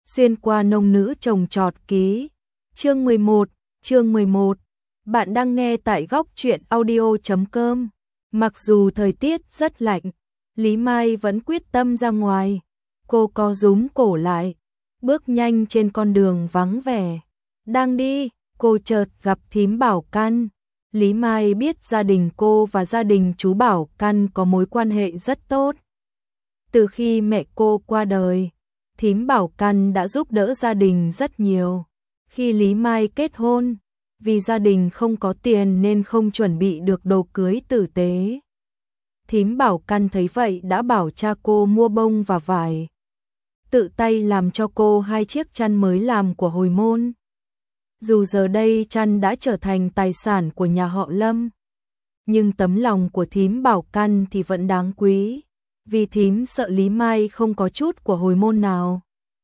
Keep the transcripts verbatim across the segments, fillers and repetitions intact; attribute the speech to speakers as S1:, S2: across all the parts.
S1: Xuyên qua nông nữ trồng trọt ký. Chương mười một, chương mười một. Bạn đang nghe tại góc truyện audio chấm com. Mặc dù thời tiết rất lạnh, Lý Mai vẫn quyết tâm ra ngoài. Cô co rúm cổ lại, bước nhanh trên con đường vắng vẻ. Đang đi, cô chợt gặp thím Bảo Căn. Lý Mai biết gia đình cô và gia đình chú Bảo Căn có mối quan hệ rất tốt. Từ khi mẹ cô qua đời, thím Bảo Căn đã giúp đỡ gia đình rất nhiều. Khi Lý Mai kết hôn, vì gia đình không có tiền nên không chuẩn bị được đồ cưới tử tế. Thím Bảo Căn thấy vậy đã bảo cha cô mua bông và vải, tự tay làm cho cô hai chiếc chăn mới làm của hồi môn. Dù giờ đây chăn đã trở thành tài sản của nhà họ Lâm, nhưng tấm lòng của thím Bảo Căn thì vẫn đáng quý, vì thím sợ Lý Mai không có chút của hồi môn nào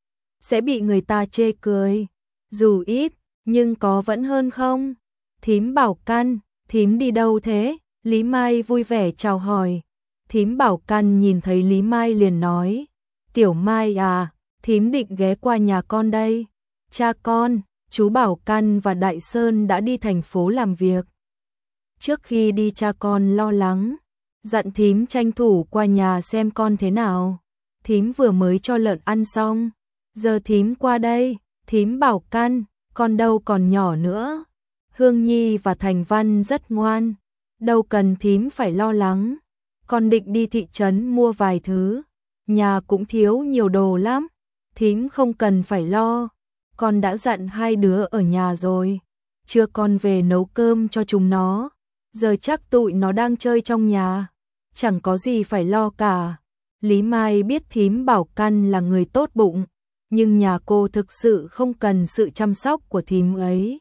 S1: sẽ bị người ta chê cười. Dù ít, nhưng có vẫn hơn không? Thím Bảo Căn, thím đi đâu thế? Lý Mai vui vẻ chào hỏi. Thím Bảo Căn nhìn thấy Lý Mai liền nói, Tiểu Mai à, thím định ghé qua nhà con đây. Cha con, chú Bảo Căn và Đại Sơn đã đi thành phố làm việc. Trước khi đi cha con lo lắng, dặn thím tranh thủ qua nhà xem con thế nào. Thím vừa mới cho lợn ăn xong, giờ thím qua đây. Thím Bảo Căn, con đâu còn nhỏ nữa. Hương Nhi và Thành Văn rất ngoan, đâu cần thím phải lo lắng. Con định đi thị trấn mua vài thứ, nhà cũng thiếu nhiều đồ lắm. Thím không cần phải lo, con đã dặn hai đứa ở nhà rồi. Chưa con về nấu cơm cho chúng nó, giờ chắc tụi nó đang chơi trong nhà, chẳng có gì phải lo cả. Lý Mai biết thím Bảo Căn là người tốt bụng, nhưng nhà cô thực sự không cần sự chăm sóc của thím ấy.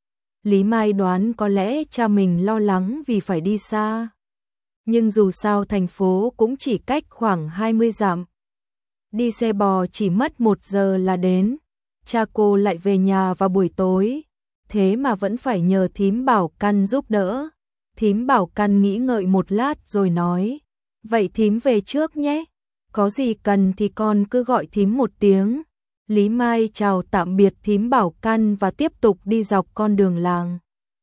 S1: Lý Mai đoán có lẽ cha mình lo lắng vì phải đi xa. Nhưng dù sao thành phố cũng chỉ cách khoảng hai mươi dặm. Đi xe bò chỉ mất một giờ là đến. Cha cô lại về nhà vào buổi tối, thế mà vẫn phải nhờ thím Bảo Căn giúp đỡ. Thím Bảo Căn nghĩ ngợi một lát rồi nói, vậy thím về trước nhé. Có gì cần thì con cứ gọi thím một tiếng. Lý Mai chào tạm biệt thím Bảo Căn và tiếp tục đi dọc con đường làng.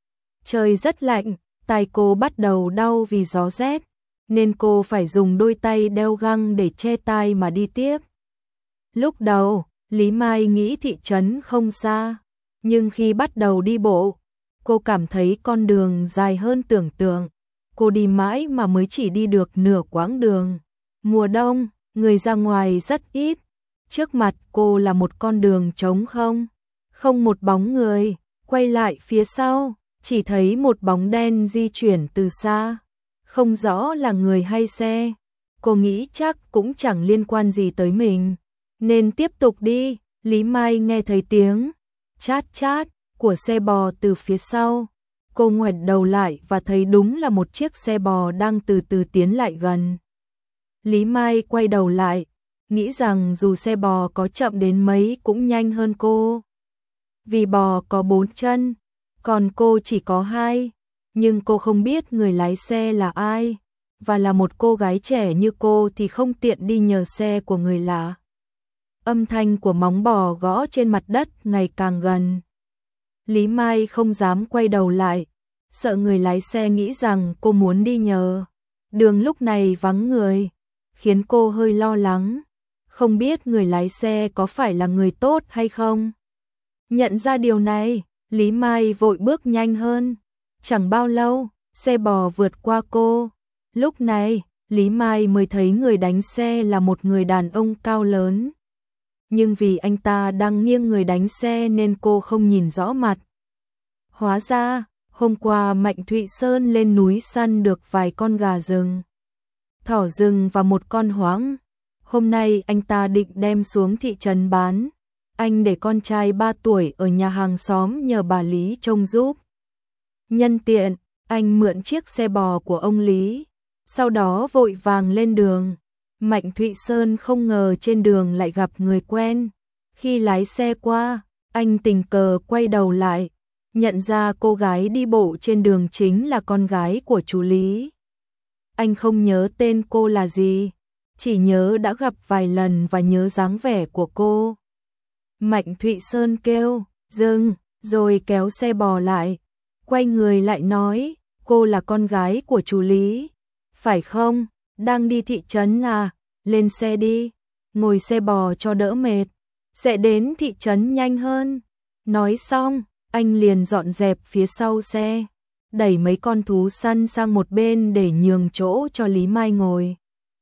S1: Trời rất lạnh, tai cô bắt đầu đau vì gió rét, nên cô phải dùng đôi tay đeo găng để che tai mà đi tiếp. Lúc đầu, Lý Mai nghĩ thị trấn không xa, nhưng khi bắt đầu đi bộ, cô cảm thấy con đường dài hơn tưởng tượng. Cô đi mãi mà mới chỉ đi được nửa quãng đường. Mùa đông, người ra ngoài rất ít. Trước mặt cô là một con đường trống không, không một bóng người. Quay lại phía sau, chỉ thấy một bóng đen di chuyển từ xa, không rõ là người hay xe. Cô nghĩ chắc cũng chẳng liên quan gì tới mình, nên tiếp tục đi. Lý Mai nghe thấy tiếng chát chát của xe bò từ phía sau. Cô ngoảnh đầu lại và thấy đúng là một chiếc xe bò đang từ từ tiến lại gần. Lý Mai quay đầu lại, nghĩ rằng dù xe bò có chậm đến mấy cũng nhanh hơn cô. Vì bò có bốn chân, còn cô chỉ có hai. Nhưng cô không biết người lái xe là ai, và là một cô gái trẻ như cô thì không tiện đi nhờ xe của người lạ. Âm thanh của móng bò gõ trên mặt đất ngày càng gần. Lý Mai không dám quay đầu lại, sợ người lái xe nghĩ rằng cô muốn đi nhờ. Đường lúc này vắng người, khiến cô hơi lo lắng. Không biết người lái xe có phải là người tốt hay không. Nhận ra điều này, Lý Mai vội bước nhanh hơn. Chẳng bao lâu, xe bò vượt qua cô. Lúc này, Lý Mai mới thấy người đánh xe là một người đàn ông cao lớn. Nhưng vì anh ta đang nghiêng người đánh xe nên cô không nhìn rõ mặt. Hóa ra, hôm qua Mạnh Thụy Sơn lên núi săn được vài con gà rừng, thỏ rừng và một con hoáng. Hôm nay anh ta định đem xuống thị trấn bán. Anh để con trai ba tuổi ở nhà hàng xóm nhờ bà Lý trông giúp. Nhân tiện, anh mượn chiếc xe bò của ông Lý, sau đó vội vàng lên đường. Mạnh Thụy Sơn không ngờ trên đường lại gặp người quen. Khi lái xe qua, anh tình cờ quay đầu lại, nhận ra cô gái đi bộ trên đường chính là con gái của chú Lý. Anh không nhớ tên cô là gì, chỉ nhớ đã gặp vài lần và nhớ dáng vẻ của cô. Mạnh Thụy Sơn kêu, dừng, rồi kéo xe bò lại. Quay người lại nói, cô là con gái của chú Lý, phải không? Đang đi thị trấn à? Lên xe đi, ngồi xe bò cho đỡ mệt, sẽ đến thị trấn nhanh hơn. Nói xong, anh liền dọn dẹp phía sau xe, đẩy mấy con thú săn sang một bên để nhường chỗ cho Lý Mai ngồi.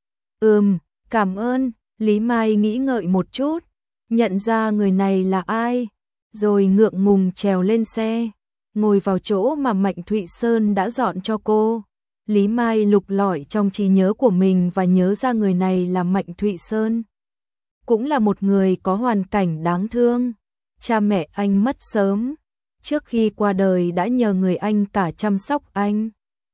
S1: Ừm, cảm ơn. Lý Mai nghĩ ngợi một chút, nhận ra người này là ai, rồi ngượng ngùng trèo lên xe, ngồi vào chỗ mà Mạnh Thụy Sơn đã dọn cho cô. Lý Mai lục lọi trong trí nhớ của mình và nhớ ra người này là Mạnh Thụy Sơn. Cũng là một người có hoàn cảnh đáng thương. Cha mẹ anh mất sớm, trước khi qua đời đã nhờ người anh cả chăm sóc anh.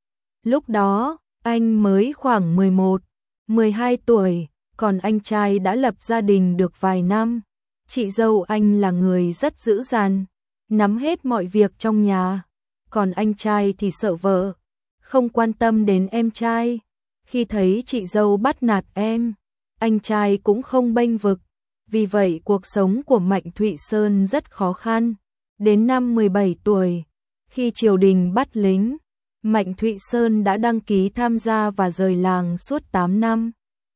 S1: Lúc đó, anh mới khoảng mười một, mười hai tuổi, còn anh trai đã lập gia đình được vài năm. Chị dâu anh là người rất dữ dằn, nắm hết mọi việc trong nhà, còn anh trai thì sợ vợ, không quan tâm đến em trai. Khi thấy chị dâu bắt nạt em, anh trai cũng không bênh vực. Vì vậy cuộc sống của Mạnh Thụy Sơn rất khó khăn. Đến năm mười bảy tuổi, khi triều đình bắt lính, Mạnh Thụy Sơn đã đăng ký tham gia và rời làng suốt tám năm.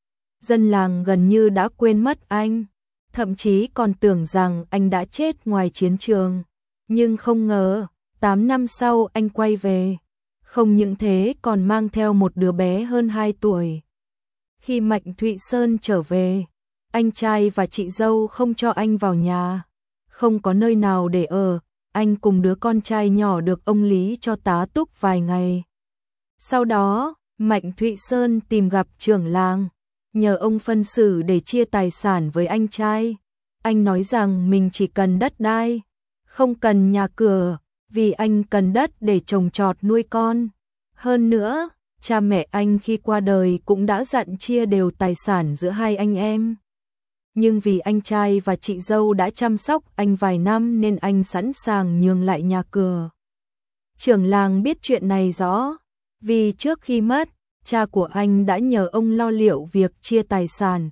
S1: Dân làng gần như đã quên mất anh, thậm chí còn tưởng rằng anh đã chết ngoài chiến trường. Nhưng không ngờ, tám năm sau anh quay về. Không những thế còn mang theo một đứa bé hơn hai tuổi. Khi Mạnh Thụy Sơn trở về, anh trai và chị dâu không cho anh vào nhà. Không có nơi nào để ở, anh cùng đứa con trai nhỏ được ông Lý cho tá túc vài ngày. Sau đó, Mạnh Thụy Sơn tìm gặp trưởng làng, nhờ ông phân xử để chia tài sản với anh trai. Anh nói rằng mình chỉ cần đất đai, không cần nhà cửa, vì anh cần đất để trồng trọt nuôi con. Hơn nữa, cha mẹ anh khi qua đời cũng đã dặn chia đều tài sản giữa hai anh em. Nhưng vì anh trai và chị dâu đã chăm sóc anh vài năm nên anh sẵn sàng nhường lại nhà cửa. Trưởng làng biết chuyện này rõ, vì trước khi mất, cha của anh đã nhờ ông lo liệu việc chia tài sản.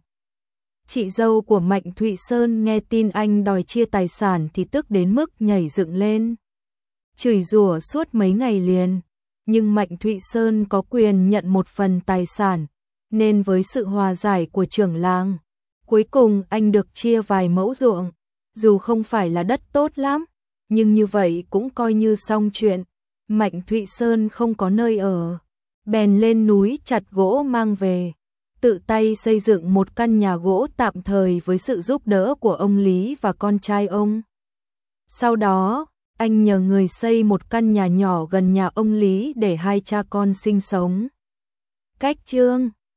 S1: Chị dâu của Mạnh Thụy Sơn nghe tin anh đòi chia tài sản thì tức đến mức nhảy dựng lên, chửi rủa suốt mấy ngày liền. Nhưng Mạnh Thụy Sơn có quyền nhận một phần tài sản, nên với sự hòa giải của trưởng làng, cuối cùng anh được chia vài mẫu ruộng. Dù không phải là đất tốt lắm, nhưng như vậy cũng coi như xong chuyện. Mạnh Thụy Sơn không có nơi ở, bèn lên núi chặt gỗ mang về, tự tay xây dựng một căn nhà gỗ tạm thời với sự giúp đỡ của ông Lý và con trai ông. Sau đó, anh nhờ người xây một căn nhà nhỏ gần nhà ông Lý để hai cha con sinh sống. Cách chương